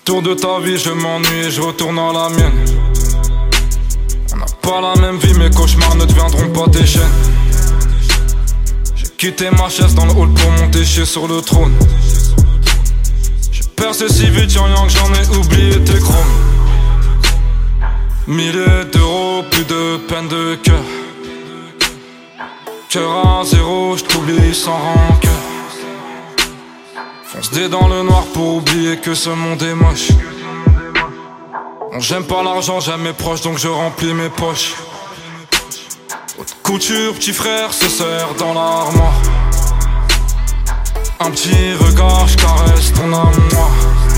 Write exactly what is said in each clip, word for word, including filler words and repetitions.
Tour de ta vie, je m'ennuie et je retourne à la mienne. On n'a pas la même vie, mes cauchemars ne deviendront pas des chaînes. J'ai quitté ma chaise dans le hall pour monter chier sur le trône. J'ai percé si vite, y'en yang, j'en ai oublié tes chromes. Milliers d'euros, plus de peine de cœur. Cœur à zéro, j't'oublie sans rancœur. Fonce des dans le noir pour oublier que ce monde est moche. Bon, j'aime pas l'argent, j'aime mes proches, donc je remplis mes poches. Haute couture, petit frère se serre dans l'armoire. Un petit regard, je caresse ton âme noire.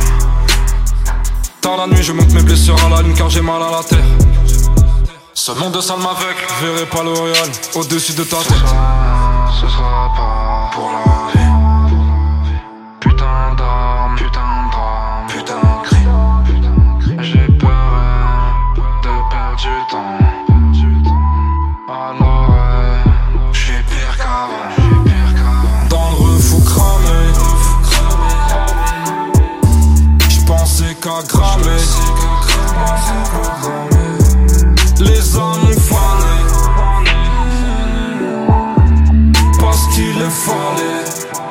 Tard la nuit, je monte mes blessures à la lune car j'ai mal à la terre. Ce monde de salle m'aveugle, je verrai pas l'Oréal au-dessus de ta tête. Ce sera, ce sera pas pour la vie. Putain d'armes, putain de drame, putain de cri. J'ai peur de perdre du temps. Alors j'suis pire qu'avant. Dans le refou cramé, j'pensais qu'à grammer. Les hommes ont fané parce qu'il est fallait.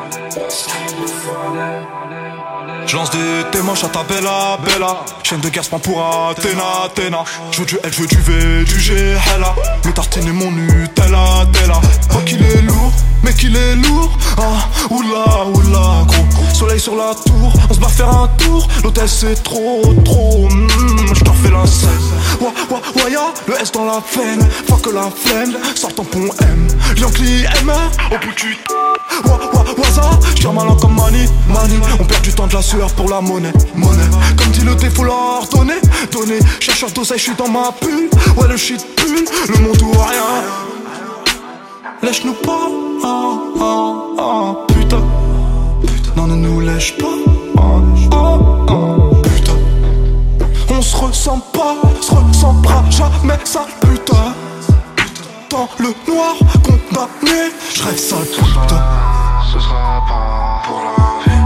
Je lance des témoins à ta bella, bella. Chaîne de guerre se prend pour Athéna, Athéna. Je veux du L, je veux du V, du G, hella. Mes tartines et mon Nutella, Tella. Oh qu'il est lourd, mais qu'il est lourd. Ah, oula, oula, gros. Soleil sur la tour, on se bat faire un tour. L'hôtel c'est trop, trop. Mmh, je t'en fais la scène. Wa, wa, wa, ya, le S dans la veine. Faut que la flemme, sort ton pont M. Yankee M, au bout du. Wa, wa, waza, j'tire ma langue comme Mani, Mani. On perd du temps de la sueur pour la monnaie, monnaie. Comme dit le thé, faut leur donner, donner. Chercheur d'oseille, j'suis dans ma bulle. Ouais, le shit pue, le monde ou rien. Lèche-nous pas, ah, ah, ah, putain. Non, ne nous lèche pas, ah, ah, ah, putain. On se ressent pas, se ressentira jamais, sale putain. Dans le noir, condamné, j'rêve sale putain. Ce sera pas pour la vie.